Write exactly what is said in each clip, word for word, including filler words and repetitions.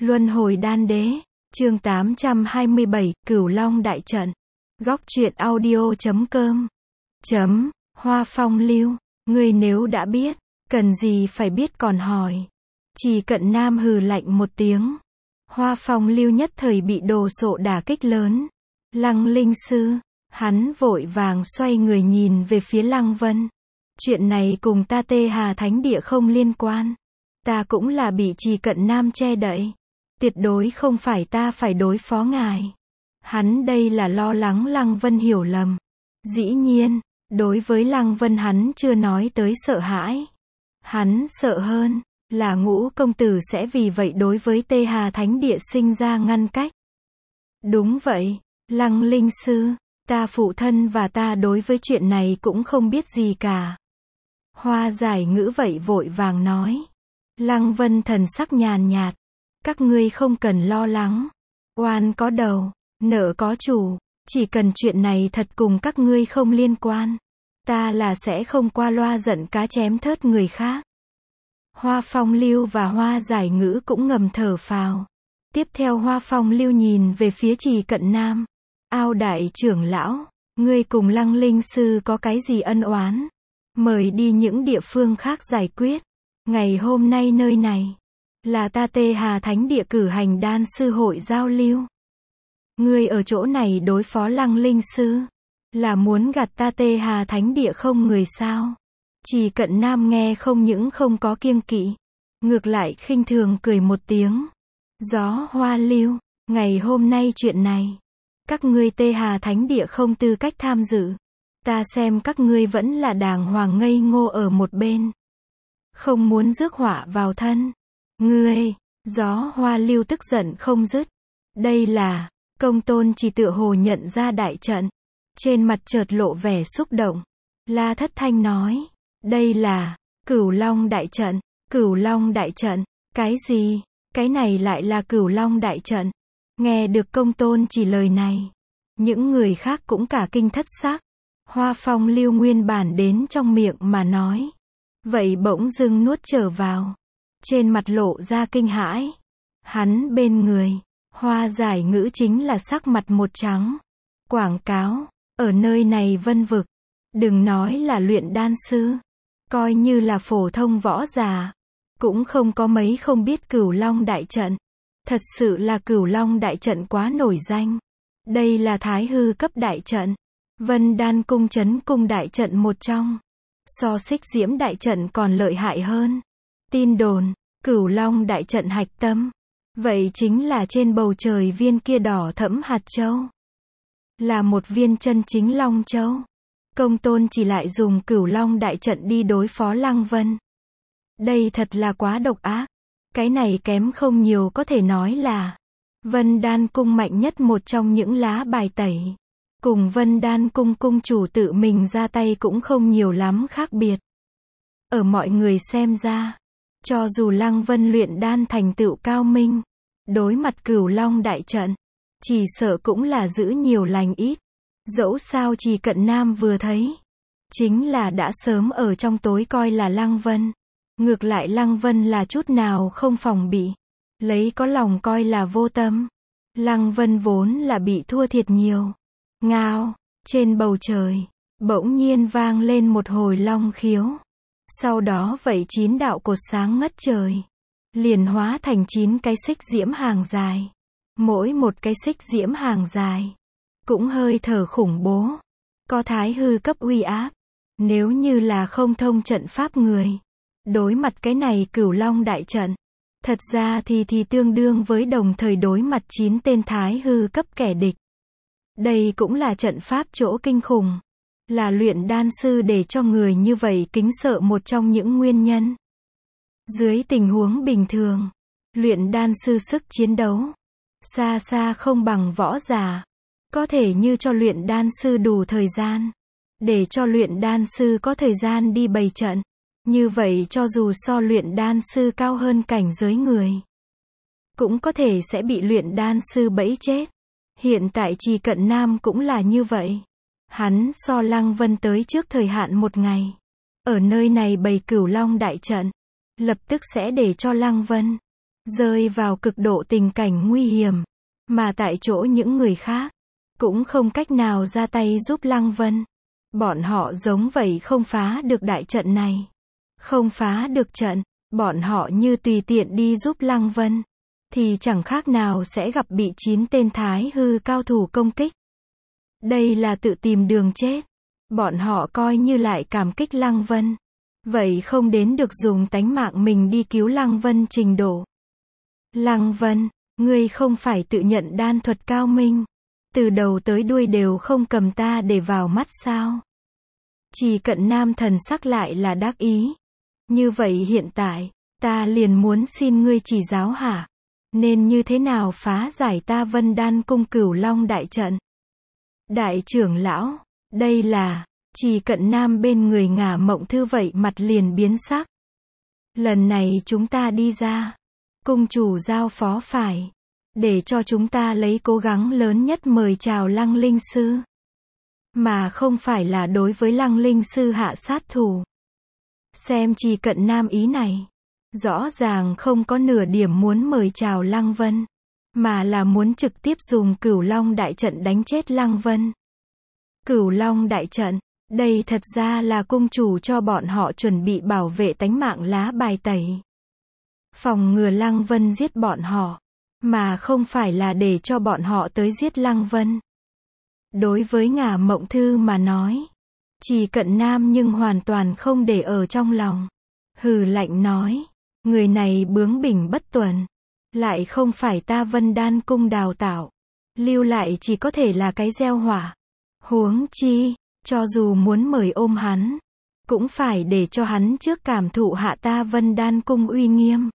Luân hồi đan đế, chương tám trăm hai mươi bảy, Cửu Long đại trận. Góc truyện audio chấm com. Chấm, Hoa Phong Lưu, ngươi nếu đã biết, cần gì phải biết còn hỏi. Chỉ Cận Nam hừ lạnh một tiếng. Hoa Phong Lưu nhất thời bị đồ sộ đả kích lớn. Lăng Linh Sư, hắn vội vàng xoay người nhìn về phía Lăng Vân. Chuyện này cùng ta Tê Hà Thánh Địa không liên quan. Ta cũng là bị Chỉ Cận Nam che đậy. Tuyệt đối không phải ta phải đối phó ngài. Hắn đây là lo lắng Lăng Vân hiểu lầm. Dĩ nhiên, đối với Lăng Vân hắn chưa nói tới sợ hãi. Hắn sợ hơn là Ngũ công tử sẽ vì vậy đối với Tê Hà Thánh Địa sinh ra ngăn cách. Đúng vậy, Lăng Linh Sư, ta phụ thân và ta đối với chuyện này cũng không biết gì cả. Hoa Giải Ngữ vậy vội vàng nói. Lăng Vân thần sắc nhàn nhạt. Các ngươi không cần lo lắng. Oan có đầu, nợ có chủ. Chỉ cần chuyện này thật cùng các ngươi không liên quan. Ta là sẽ không qua loa giận cá chém thớt người khác. Hoa Phong Lưu và Hoa Giải Ngữ cũng ngầm thở phào. Tiếp theo Hoa Phong Lưu nhìn về phía Chỉ Cận Nam. Ao đại trưởng lão, ngươi cùng Lăng Linh Sư có cái gì ân oán? Mời đi những địa phương khác giải quyết. Ngày hôm nay nơi này là ta Tê Hà Thánh Địa cử hành đan sư hội giao lưu. Ngươi ở chỗ này đối phó Lăng Linh Sư, là muốn gạt ta Tê Hà Thánh Địa không người sao? Chỉ Cận Nam nghe không những không có kiêng kỵ, ngược lại khinh thường cười một tiếng. Gió Hoa Lưu, ngày hôm nay chuyện này, các ngươi Tê Hà Thánh Địa không tư cách tham dự. Ta xem các ngươi vẫn là đàng hoàng ngây ngô ở một bên. Không muốn rước họa vào thân. Ngươi, Gió Hoa Lưu tức giận không dứt. Đây là, Công Tôn chỉ tựa hồ nhận ra đại trận. Trên mặt chợt lộ vẻ xúc động. La Thất Thanh nói, đây là, Cửu Long đại trận. Cửu Long đại trận, cái gì? Cái này lại là Cửu Long đại trận. Nghe được Công Tôn chỉ lời này, những người khác cũng cả kinh thất sắc. Hoa Phong Lưu nguyên bản đến trong miệng mà nói. Vậy bỗng dưng nuốt trở vào. Trên mặt lộ ra kinh hãi. Hắn bên người, Hoa Giải Ngữ chính là sắc mặt một trắng. Quảng cáo, ở nơi này vân vực. Đừng nói là luyện đan sư. Coi như là phổ thông võ giả. Cũng không có mấy không biết Cửu Long đại trận. Thật sự là Cửu Long đại trận quá nổi danh. Đây là Thái hư cấp đại trận. Vân Đan cung trấn cung đại trận một trong. So Xích Diễm đại trận còn lợi hại hơn. Tin đồn, Cửu Long đại trận hạch tâm. Vậy chính là trên bầu trời viên kia đỏ thẫm hạt châu. Là một viên chân chính Long Châu. Công Tôn chỉ lại dùng Cửu Long đại trận đi đối phó Lăng Vân. Đây thật là quá độc ác. Cái này kém không nhiều có thể nói là Vân Đan cung mạnh nhất một trong những lá bài tẩy. Cùng Vân Đan cung cung chủ tự mình ra tay cũng không nhiều lắm khác biệt. Ở mọi người xem ra, cho dù Lăng Vân luyện đan thành tựu cao minh, đối mặt Cửu Long đại trận, chỉ sợ cũng là giữ nhiều lành ít. Dẫu sao Chỉ Cận Nam vừa thấy, chính là đã sớm ở trong tối coi là Lăng Vân. Ngược lại Lăng Vân là chút nào không phòng bị, lấy có lòng coi là vô tâm. Lăng Vân vốn là bị thua thiệt nhiều. Ngao, trên bầu trời, bỗng nhiên vang lên một hồi long khiếu. Sau đó vậy chín đạo cột sáng ngất trời. Liền hóa thành chín cái xích diễm hàng dài. Mỗi một cái xích diễm hàng dài cũng hơi thở khủng bố. Có thái hư cấp uy áp. Nếu như là không thông trận pháp người, đối mặt cái này Cửu Long đại trận, thật ra thì thì tương đương với đồng thời đối mặt chín tên thái hư cấp kẻ địch. Đây cũng là trận pháp chỗ kinh khủng. Là luyện đan sư để cho người như vậy kính sợ một trong những nguyên nhân. Dưới tình huống bình thường, luyện đan sư sức chiến đấu xa xa không bằng võ giả. Có thể như cho luyện đan sư đủ thời gian, để cho luyện đan sư có thời gian đi bày trận. Như vậy cho dù so luyện đan sư cao hơn cảnh giới người, cũng có thể sẽ bị luyện đan sư bẫy chết. Hiện tại Chỉ Cận Nam cũng là như vậy. Hắn so Lăng Vân tới trước thời hạn một ngày. Ở nơi này bày Cửu Long đại trận, lập tức sẽ để cho Lăng Vân rơi vào cực độ tình cảnh nguy hiểm, mà tại chỗ những người khác cũng không cách nào ra tay giúp Lăng Vân. Bọn họ giống vậy không phá được đại trận này. Không phá được trận, bọn họ như tùy tiện đi giúp Lăng Vân, thì chẳng khác nào sẽ gặp bị chín tên thái hư cao thủ công kích. Đây là tự tìm đường chết. Bọn họ coi như lại cảm kích Lăng Vân. Vậy không đến được dùng tánh mạng mình đi cứu Lăng Vân trình độ. Lăng Vân, ngươi không phải tự nhận đan thuật cao minh, từ đầu tới đuôi đều không cầm ta để vào mắt sao? Chỉ Cận Nam thần sắc lại là đắc ý. Như vậy hiện tại, ta liền muốn xin ngươi chỉ giáo hả? Nên như thế nào phá giải ta Vân Đan cung Cửu Long đại trận? Đại trưởng lão, đây là, Chỉ Cận Nam bên người Ngả Mộng Thư vậy mặt liền biến sắc. Lần này chúng ta đi ra, cung chủ giao phó phải, để cho chúng ta lấy cố gắng lớn nhất mời chào Lăng Linh Sư. Mà không phải là đối với Lăng Linh Sư hạ sát thủ. Xem Chỉ Cận Nam ý này, rõ ràng không có nửa điểm muốn mời chào Lăng Vân, mà là muốn trực tiếp dùng Cửu Long đại trận đánh chết Lăng Vân. Cửu Long đại trận, đây thật ra là cung chủ cho bọn họ chuẩn bị bảo vệ tánh mạng lá bài tẩy. Phòng ngừa Lăng Vân giết bọn họ, mà không phải là để cho bọn họ tới giết Lăng Vân. Đối với Ngả Mộng Thư mà nói, Chỉ Cận Nam nhưng hoàn toàn không để ở trong lòng. Hừ lạnh nói, người này bướng bỉnh bất tuần, lại không phải ta Vân Đan cung đào tạo, lưu lại chỉ có thể là cái gieo hỏa. Huống chi, cho dù muốn mời ôm hắn, cũng phải để cho hắn trước cảm thụ hạ ta Vân Đan cung uy nghiêm.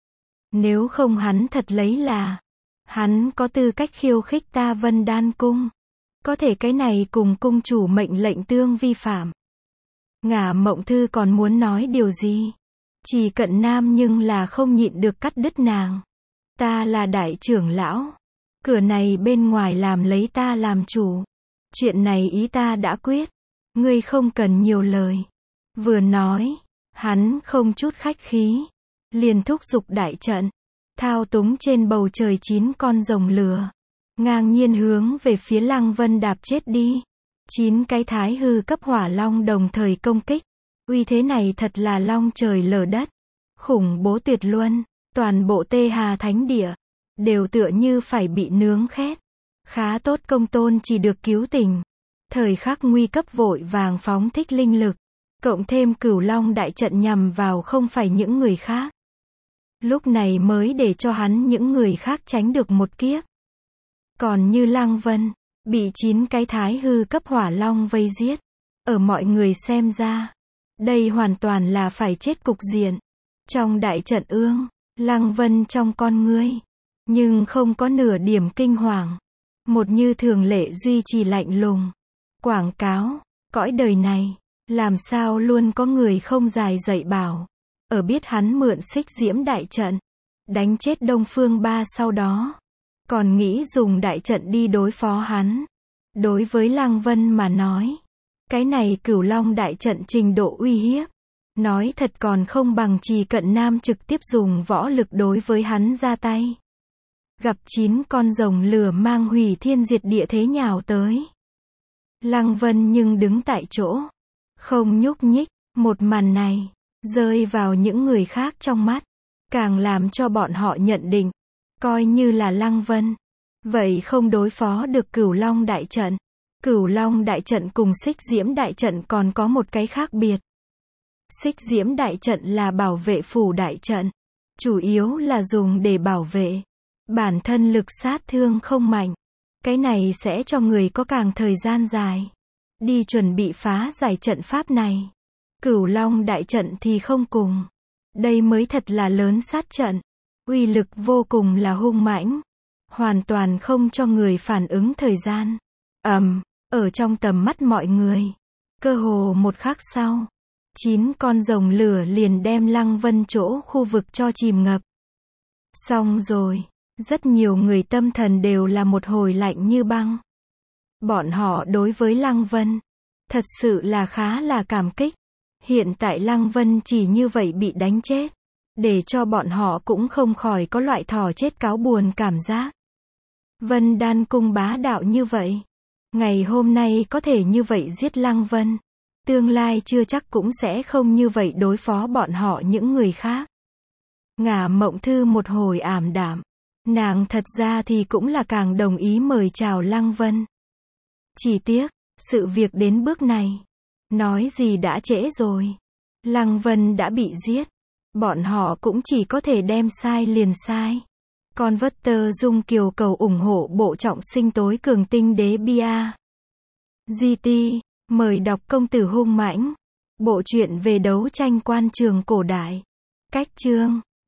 Nếu không hắn thật lấy là, hắn có tư cách khiêu khích ta Vân Đan cung. Có thể cái này cùng cung chủ mệnh lệnh tương vi phạm. Ngả Mộng Thư còn muốn nói điều gì? Chỉ Cận Nam nhưng là không nhịn được cắt đứt nàng. Ta là đại trưởng lão. Cửa này bên ngoài làm lấy ta làm chủ. Chuyện này ý ta đã quyết. Ngươi không cần nhiều lời. Vừa nói, hắn không chút khách khí, liền thúc giục đại trận, thao túng trên bầu trời chín con rồng lửa, ngang nhiên hướng về phía Lăng Vân đạp chết đi. Chín cái thái hư cấp hỏa long đồng thời công kích. Uy thế này thật là long trời lở đất. Khủng bố tuyệt luân, toàn bộ Tê Hà Thánh Địa đều tựa như phải bị nướng khét. Khá tốt công tôn chỉ được cứu tỉnh. Thời khắc nguy cấp vội vàng phóng thích linh lực, cộng thêm Cửu Long đại trận nhằm vào không phải những người khác. Lúc này mới để cho hắn những người khác tránh được một kiếp. Còn như Lăng Vân, bị chín cái thái hư cấp hỏa long vây giết. Ở mọi người xem ra, đây hoàn toàn là phải chết cục diện. Trong đại trận ương, Lăng Vân trong con ngươi, nhưng không có nửa điểm kinh hoàng. Một như thường lệ duy trì lạnh lùng. Quảng cáo, cõi đời này, làm sao luôn có người không dài dạy bảo. Ở biết hắn mượn xích diễm đại trận, đánh chết Đông Phương Ba sau đó, còn nghĩ dùng đại trận đi đối phó hắn. Đối với Lăng Vân mà nói, cái này Cửu Long đại trận trình độ uy hiếp, nói thật còn không bằng Chỉ Cận Nam trực tiếp dùng võ lực đối với hắn ra tay. Gặp chín con rồng lửa mang hủy thiên diệt địa thế nhào tới. Lăng Vân nhưng đứng tại chỗ, không nhúc nhích. Một màn này, rơi vào những người khác trong mắt, càng làm cho bọn họ nhận định, coi như là Lăng Vân, vậy không đối phó được Cửu Long đại trận. Cửu Long đại trận cùng xích diễm đại trận còn có một cái khác biệt. Xích diễm đại trận là bảo vệ phủ đại trận, chủ yếu là dùng để bảo vệ. Bản thân lực sát thương không mạnh. Cái này sẽ cho người có càng thời gian dài đi chuẩn bị phá giải trận pháp này. Cửu Long đại trận thì không cùng. Đây mới thật là lớn sát trận. Uy lực vô cùng là hung mãnh. Hoàn toàn không cho người phản ứng thời gian. Ầm, ở trong tầm mắt mọi người. Cơ hồ một khắc sau, chín con rồng lửa liền đem Lăng Vân chỗ khu vực cho chìm ngập. Xong rồi. Rất nhiều người tâm thần đều là một hồi lạnh như băng. Bọn họ đối với Lăng Vân, thật sự là khá là cảm kích. Hiện tại Lăng Vân chỉ như vậy bị đánh chết. để cho bọn họ cũng không khỏi có loại thỏ chết cáo buồn cảm giác. Vân Đan Cung bá đạo như vậy. Ngày hôm nay có thể như vậy giết Lăng Vân. Tương lai chưa chắc cũng sẽ không như vậy đối phó bọn họ những người khác. Ngả Mộng Thư một hồi ảm đạm. Nàng thật ra thì cũng là càng đồng ý mời chào Lăng Vân. Chỉ tiếc, sự việc đến bước này. Nói gì đã trễ rồi. Lăng Vân đã bị giết. Bọn họ cũng chỉ có thể đem sai liền sai. Con vất tơ Dung Kiều cầu ủng hộ bộ trọng sinh tối cường tinh đế bia. giê tê, mời đọc Công tử hung mãnh. Bộ truyện về đấu tranh quan trường cổ đại. Cách chương